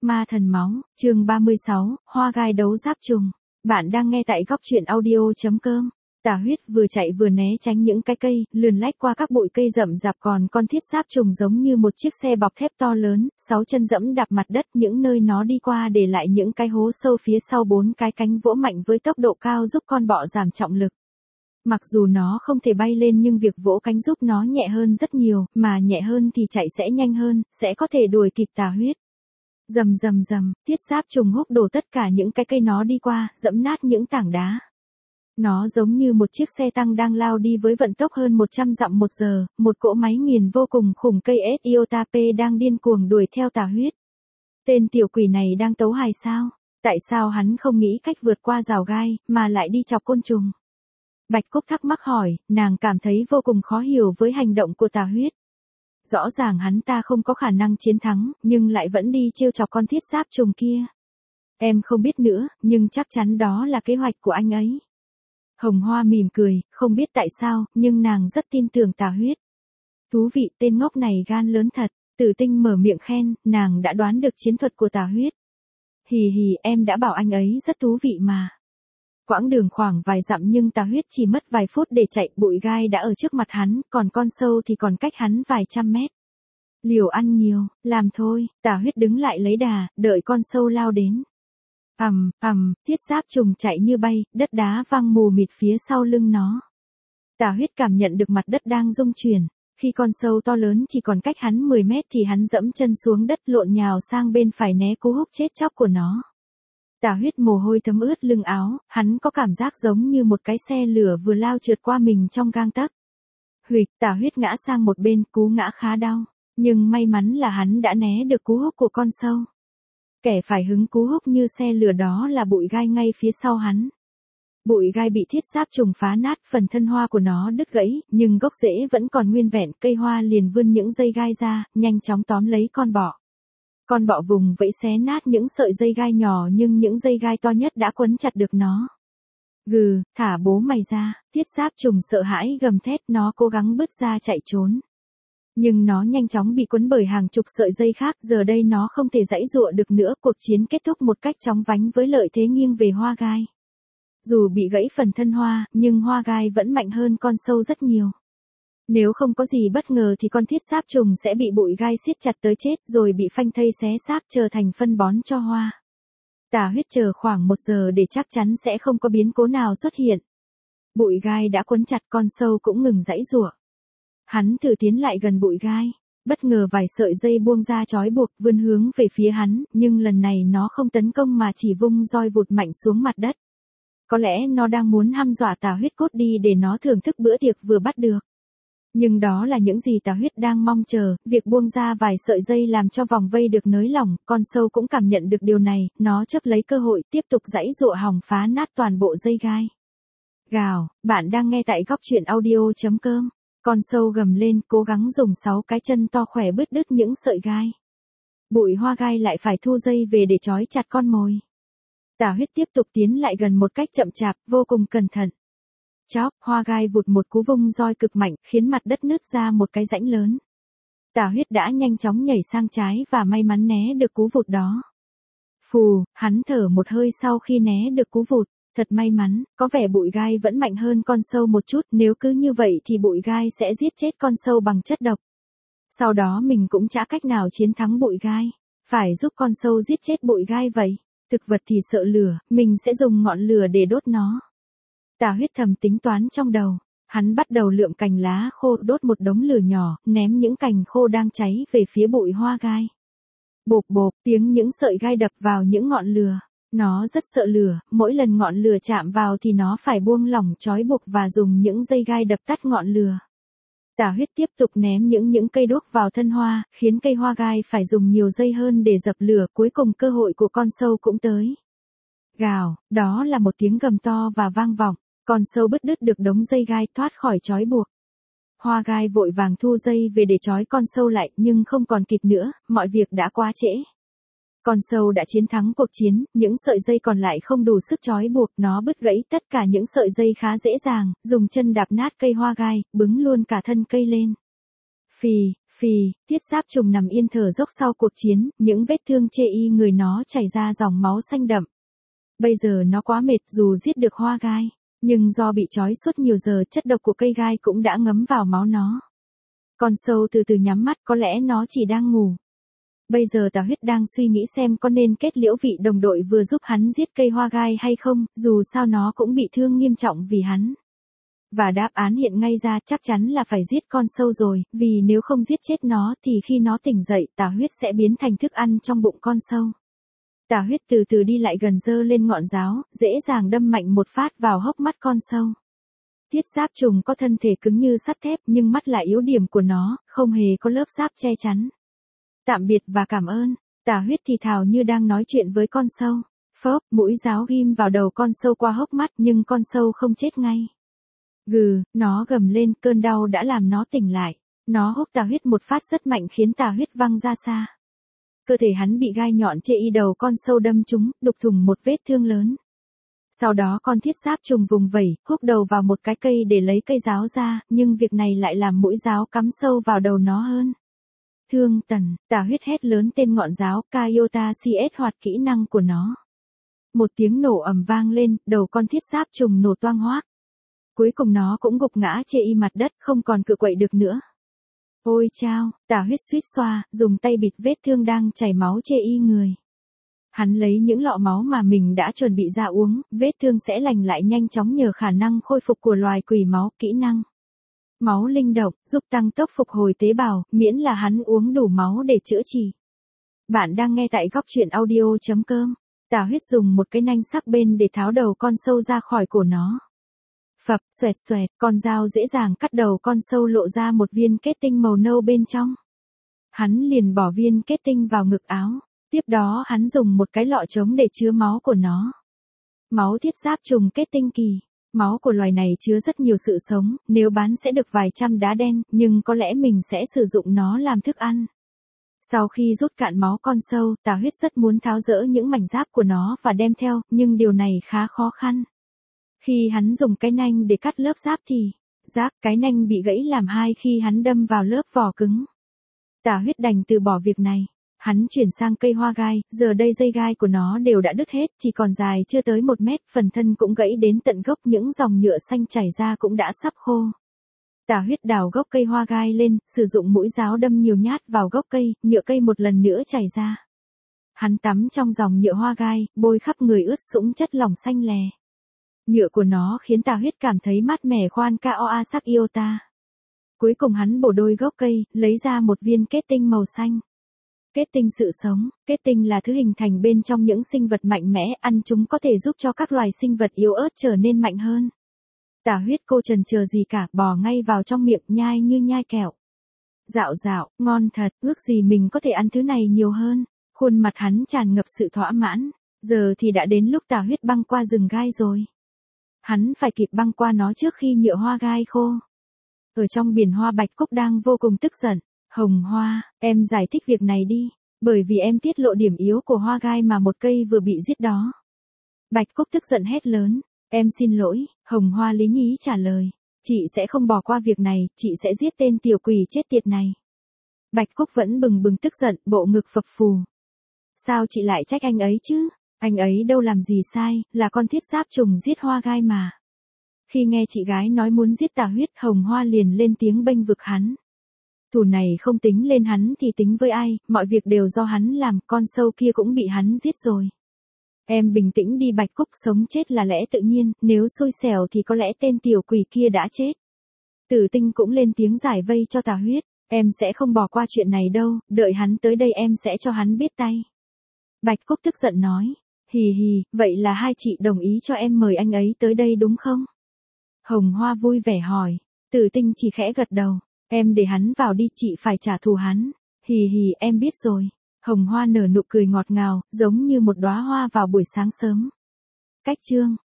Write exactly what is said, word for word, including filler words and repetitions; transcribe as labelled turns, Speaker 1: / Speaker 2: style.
Speaker 1: Ma thần máu, chương ba mươi sáu, hoa gai đấu giáp trùng. Bạn đang nghe tại góc truyện audio.com. Tà huyết vừa chạy vừa né tránh những cái cây, lườn lách qua các bụi cây rậm rạp, còn con thiết giáp trùng giống như một chiếc xe bọc thép to lớn, sáu chân dẫm đạp mặt đất, những nơi nó đi qua để lại những cái hố sâu phía sau, bốn cái cánh vỗ mạnh với tốc độ cao giúp con bọ giảm trọng lực. Mặc dù nó không thể bay lên nhưng việc vỗ cánh giúp nó nhẹ hơn rất nhiều, mà nhẹ hơn thì chạy sẽ nhanh hơn, sẽ có thể đuổi kịp tà huyết. Rầm rầm rầm, thiết giáp trùng húc đổ tất cả những cái cây nó đi qua, dẫm nát những tảng đá. Nó giống như một chiếc xe tăng đang lao đi với vận tốc hơn một trăm dặm một giờ, một cỗ máy nghiền vô cùng khủng cây Etiotape đang điên cuồng đuổi theo tà huyết. Tên tiểu quỷ này đang tấu hài sao? Tại sao hắn không nghĩ cách vượt qua rào gai, mà lại đi chọc côn trùng? Bạch Cúc thắc mắc hỏi, nàng cảm thấy vô cùng khó hiểu với hành động của tà huyết. Rõ ràng hắn ta không có khả năng chiến thắng, nhưng lại vẫn đi trêu chọc con thiết giáp trùng kia. Em không biết nữa, nhưng chắc chắn đó là kế hoạch của anh ấy. Hồng Hoa mỉm cười, không biết tại sao, nhưng nàng rất tin tưởng tà huyết. Thú vị, tên ngốc này gan lớn thật. Tử Tinh mở miệng khen, nàng đã đoán được chiến thuật của tà huyết. Hì hì, em đã bảo anh ấy rất thú vị mà. Quãng đường khoảng vài dặm nhưng tà huyết chỉ mất vài phút để chạy, bụi gai đã ở trước mặt hắn, còn con sâu thì còn cách hắn vài trăm mét. Liều ăn nhiều, làm thôi, tà huyết đứng lại lấy đà, đợi con sâu lao đến. Ầm, ầm, thiết giáp trùng chạy như bay, đất đá văng mù mịt phía sau lưng nó. Tà huyết cảm nhận được mặt đất đang rung chuyển. Khi con sâu to lớn chỉ còn cách hắn mười mét thì hắn dẫm chân xuống đất, lộn nhào sang bên phải né cú húc chết chóc của nó. Tà huyết mồ hôi thấm ướt lưng áo, hắn có cảm giác giống như một cái xe lửa vừa lao trượt qua mình trong gang tấc. Huỵch, tà huyết ngã sang một bên, cú ngã khá đau, nhưng may mắn là hắn đã né được cú húc của con sâu. Kẻ phải hứng cú húc như xe lửa đó là bụi gai ngay phía sau hắn. Bụi gai bị thiết giáp trùng phá nát, phần thân hoa của nó đứt gãy, nhưng gốc rễ vẫn còn nguyên vẹn, cây hoa liền vươn những dây gai ra, nhanh chóng tóm lấy con bọ. Con bọ vùng vẫy xé nát những sợi dây gai nhỏ, nhưng những dây gai to nhất đã quấn chặt được nó. Gừ, thả bố mày ra, thiết giáp trùng sợ hãi gầm thét, nó cố gắng bứt ra chạy trốn. Nhưng nó nhanh chóng bị quấn bởi hàng chục sợi dây khác, giờ đây nó không thể giãy giụa được nữa, cuộc chiến kết thúc một cách chóng vánh với lợi thế nghiêng về hoa gai. Dù bị gãy phần thân hoa, nhưng hoa gai vẫn mạnh hơn con sâu rất nhiều. Nếu không có gì bất ngờ thì con thiết giáp trùng sẽ bị bụi gai siết chặt tới chết, rồi bị phanh thây xé xác trở thành phân bón cho hoa. Tà huyết chờ khoảng một giờ để chắc chắn sẽ không có biến cố nào xuất hiện. Bụi gai đã quấn chặt, con sâu cũng ngừng giãy giụa. Hắn thử tiến lại gần bụi gai. Bất ngờ vài sợi dây buông ra trói buộc, vươn hướng về phía hắn, nhưng lần này nó không tấn công mà chỉ vung roi vụt mạnh xuống mặt đất. Có lẽ nó đang muốn hăm dọa tà huyết cút đi để nó thưởng thức bữa tiệc vừa bắt được. Nhưng đó là những gì tà huyết đang mong chờ, việc buông ra vài sợi dây làm cho vòng vây được nới lỏng, con sâu cũng cảm nhận được điều này, nó chấp lấy cơ hội tiếp tục giãy giụa hòng phá nát toàn bộ dây gai. Gào, bạn đang nghe tại góc truyện audio.com. Con sâu gầm lên, cố gắng dùng sáu cái chân to khỏe bứt đứt những sợi gai. Bụi hoa gai lại phải thu dây về để trói chặt con mồi. Tà huyết tiếp tục tiến lại gần một cách chậm chạp, vô cùng cẩn thận. Chóp, hoa gai vụt một cú vung roi cực mạnh, khiến mặt đất nứt ra một cái rãnh lớn. Tà huyết đã nhanh chóng nhảy sang trái và may mắn né được cú vụt đó. Phù, hắn thở một hơi sau khi né được cú vụt. Thật may mắn, có vẻ bụi gai vẫn mạnh hơn con sâu một chút, nếu cứ như vậy thì bụi gai sẽ giết chết con sâu bằng chất độc. Sau đó mình cũng chả cách nào chiến thắng bụi gai. Phải giúp con sâu giết chết bụi gai vậy. Thực vật thì sợ lửa, mình sẽ dùng ngọn lửa để đốt nó. Tà huyết thầm tính toán trong đầu. Hắn bắt đầu lượm cành lá khô, đốt một đống lửa nhỏ, ném những cành khô đang cháy về phía bụi hoa gai. Bộp bộp, tiếng những sợi gai đập vào những ngọn lửa. Nó rất sợ lửa, mỗi lần ngọn lửa chạm vào thì nó phải buông lỏng trói buộc và dùng những dây gai đập tắt ngọn lửa. Tà huyết tiếp tục ném những những cây đuốc vào thân hoa, khiến cây hoa gai phải dùng nhiều dây hơn để dập lửa, cuối cùng cơ hội của con sâu cũng tới. Gào, đó là một tiếng gầm to và vang vọng, con sâu bứt đứt được đống dây gai thoát khỏi trói buộc. Hoa gai vội vàng thu dây về để trói con sâu lại, nhưng không còn kịp nữa, mọi việc đã quá trễ. Con sâu đã chiến thắng cuộc chiến, những sợi dây còn lại không đủ sức trói buộc, nó bứt gãy tất cả những sợi dây khá dễ dàng, dùng chân đạp nát cây hoa gai, bứng luôn cả thân cây lên. Phì, Phì, Thiết Giáp Trùng nằm yên thở dốc sau cuộc chiến, những vết thương chê y người nó chảy ra dòng máu xanh đậm. Bây giờ nó quá mệt dù giết được Hoa Gai, nhưng do bị trói suốt nhiều giờ chất độc của cây gai cũng đã ngấm vào máu nó. Con sâu từ từ nhắm mắt, có lẽ nó chỉ đang ngủ. Bây giờ Tà Huyết đang suy nghĩ xem có nên kết liễu vị đồng đội vừa giúp hắn giết cây hoa gai hay không, dù sao nó cũng bị thương nghiêm trọng vì hắn. Và đáp án hiện ngay ra, chắc chắn là phải giết con sâu rồi, vì nếu không giết chết nó thì khi nó tỉnh dậy, Tà Huyết sẽ biến thành thức ăn trong bụng con sâu. Tà Huyết từ từ đi lại gần, giơ lên ngọn giáo, dễ dàng đâm mạnh một phát vào hốc mắt con sâu. Thiết Giáp Trùng có thân thể cứng như sắt thép, nhưng mắt là yếu điểm của nó, không hề có lớp giáp che chắn. Tạm biệt và cảm ơn, Tà Huyết thì thào như đang nói chuyện với con sâu. Phốc, mũi giáo ghim vào đầu con sâu qua hốc mắt, nhưng con sâu không chết ngay. Gừ, nó gầm lên, cơn đau đã làm nó tỉnh lại. Nó húc Tà Huyết một phát rất mạnh khiến Tà Huyết văng ra xa. Cơ thể hắn bị gai nhọn chê y đầu con sâu đâm trúng, đục thủng một vết thương lớn. Sau đó con Thiết Giáp Trùng vùng vẩy, húc đầu vào một cái cây để lấy cây giáo ra, nhưng việc này lại làm mũi giáo cắm sâu vào đầu nó hơn. Thương tần, Tà Huyết hét lớn tên ngọn giáo, Kaiota xê ét hoạt kỹ năng của nó. Một tiếng nổ ầm vang lên, đầu con Thiết Giáp Trùng nổ toang hoác. Cuối cùng nó cũng gục ngã chê y mặt đất, không còn cựa quậy được nữa. Ôi chao, Tà Huyết suýt xoa, dùng tay bịt vết thương đang chảy máu chê y người. Hắn lấy những lọ máu mà mình đã chuẩn bị ra uống, vết thương sẽ lành lại nhanh chóng nhờ khả năng khôi phục của loài quỷ máu, kỹ năng. Máu linh động, giúp tăng tốc phục hồi tế bào, miễn là hắn uống đủ máu để chữa trị. Bạn đang nghe tại góc truyện audio.com. Tà Huyết dùng một cái nanh sắc bên để tháo đầu con sâu ra khỏi cổ nó. Phập, xoẹt xoẹt, con dao dễ dàng cắt đầu con sâu, lộ ra một viên kết tinh màu nâu bên trong. Hắn liền bỏ viên kết tinh vào ngực áo. Tiếp đó hắn dùng một cái lọ trống để chứa máu của nó. Máu Thiết Giáp Trùng kết tinh kỳ. Máu của loài này chứa rất nhiều sự sống, nếu bán sẽ được vài trăm đá đen, nhưng có lẽ mình sẽ sử dụng nó làm thức ăn. Sau khi rút cạn máu con sâu, Tà Huyết rất muốn tháo dỡ những mảnh giáp của nó và đem theo, nhưng điều này khá khó khăn. Khi hắn dùng cái nanh để cắt lớp giáp thì, rác, cái nanh bị gãy làm hai khi hắn đâm vào lớp vỏ cứng. Tà Huyết đành từ bỏ việc này. Hắn chuyển sang cây hoa gai, giờ đây dây gai của nó đều đã đứt hết, chỉ còn dài chưa tới một mét, phần thân cũng gãy đến tận gốc, những dòng nhựa xanh chảy ra cũng đã sắp khô. Tà Huyết đào gốc cây hoa gai lên, sử dụng mũi giáo đâm nhiều nhát vào gốc cây, nhựa cây một lần nữa chảy ra. Hắn tắm trong dòng nhựa hoa gai, bôi khắp người ướt sũng chất lỏng xanh lè. Nhựa của nó khiến Tà Huyết cảm thấy mát mẻ khoan Kaoa sắc iota. Cuối cùng hắn bổ đôi gốc cây, lấy ra một viên kết tinh màu xanh. Kết tinh sự sống, kết tinh là thứ hình thành bên trong những sinh vật mạnh mẽ, ăn chúng có thể giúp cho các loài sinh vật yếu ớt trở nên mạnh hơn. Tà Huyết cô chần chờ gì cả, bò ngay vào trong miệng, nhai như nhai kẹo. Dạo dạo, ngon thật, ước gì mình có thể ăn thứ này nhiều hơn. Khuôn mặt hắn tràn ngập sự thỏa mãn, giờ thì đã đến lúc Tà Huyết băng qua rừng gai rồi. Hắn phải kịp băng qua nó trước khi nhựa hoa gai khô. Ở trong biển hoa Bạch Cúc đang vô cùng tức giận. Hồng Hoa, em giải thích việc này đi, bởi vì em tiết lộ điểm yếu của hoa gai mà một cây vừa bị giết đó. Bạch Cúc tức giận hét lớn, em xin lỗi, Hồng Hoa lý nhí trả lời, chị sẽ không bỏ qua việc này, chị sẽ giết tên tiểu quỷ chết tiệt này. Bạch Cúc vẫn bừng bừng tức giận, bộ ngực phập phù. Sao chị lại trách anh ấy chứ, anh ấy đâu làm gì sai, là con Thiết Giáp Trùng giết hoa gai mà. Khi nghe chị gái nói muốn giết Tà Huyết, Hồng Hoa liền lên tiếng bênh vực hắn. Thù này không tính lên hắn thì tính với ai, mọi việc đều do hắn làm, con sâu kia cũng bị hắn giết rồi. Em bình tĩnh đi Bạch Cúc, sống chết là lẽ tự nhiên, nếu xui xẻo thì có lẽ tên tiểu quỷ kia đã chết. Tử Tinh cũng lên tiếng giải vây cho Tà Huyết, em sẽ không bỏ qua chuyện này đâu, đợi hắn tới đây em sẽ cho hắn biết tay. Bạch Cúc tức giận nói, hì hì, vậy là hai chị đồng ý cho em mời anh ấy tới đây đúng không? Hồng Hoa vui vẻ hỏi, Tử Tinh chỉ khẽ gật đầu. Em để hắn vào đi, chị phải trả thù hắn. Hì hì, em biết rồi. Hồng Hoa nở nụ cười ngọt ngào, giống như một đóa hoa vào buổi sáng sớm. Cách chương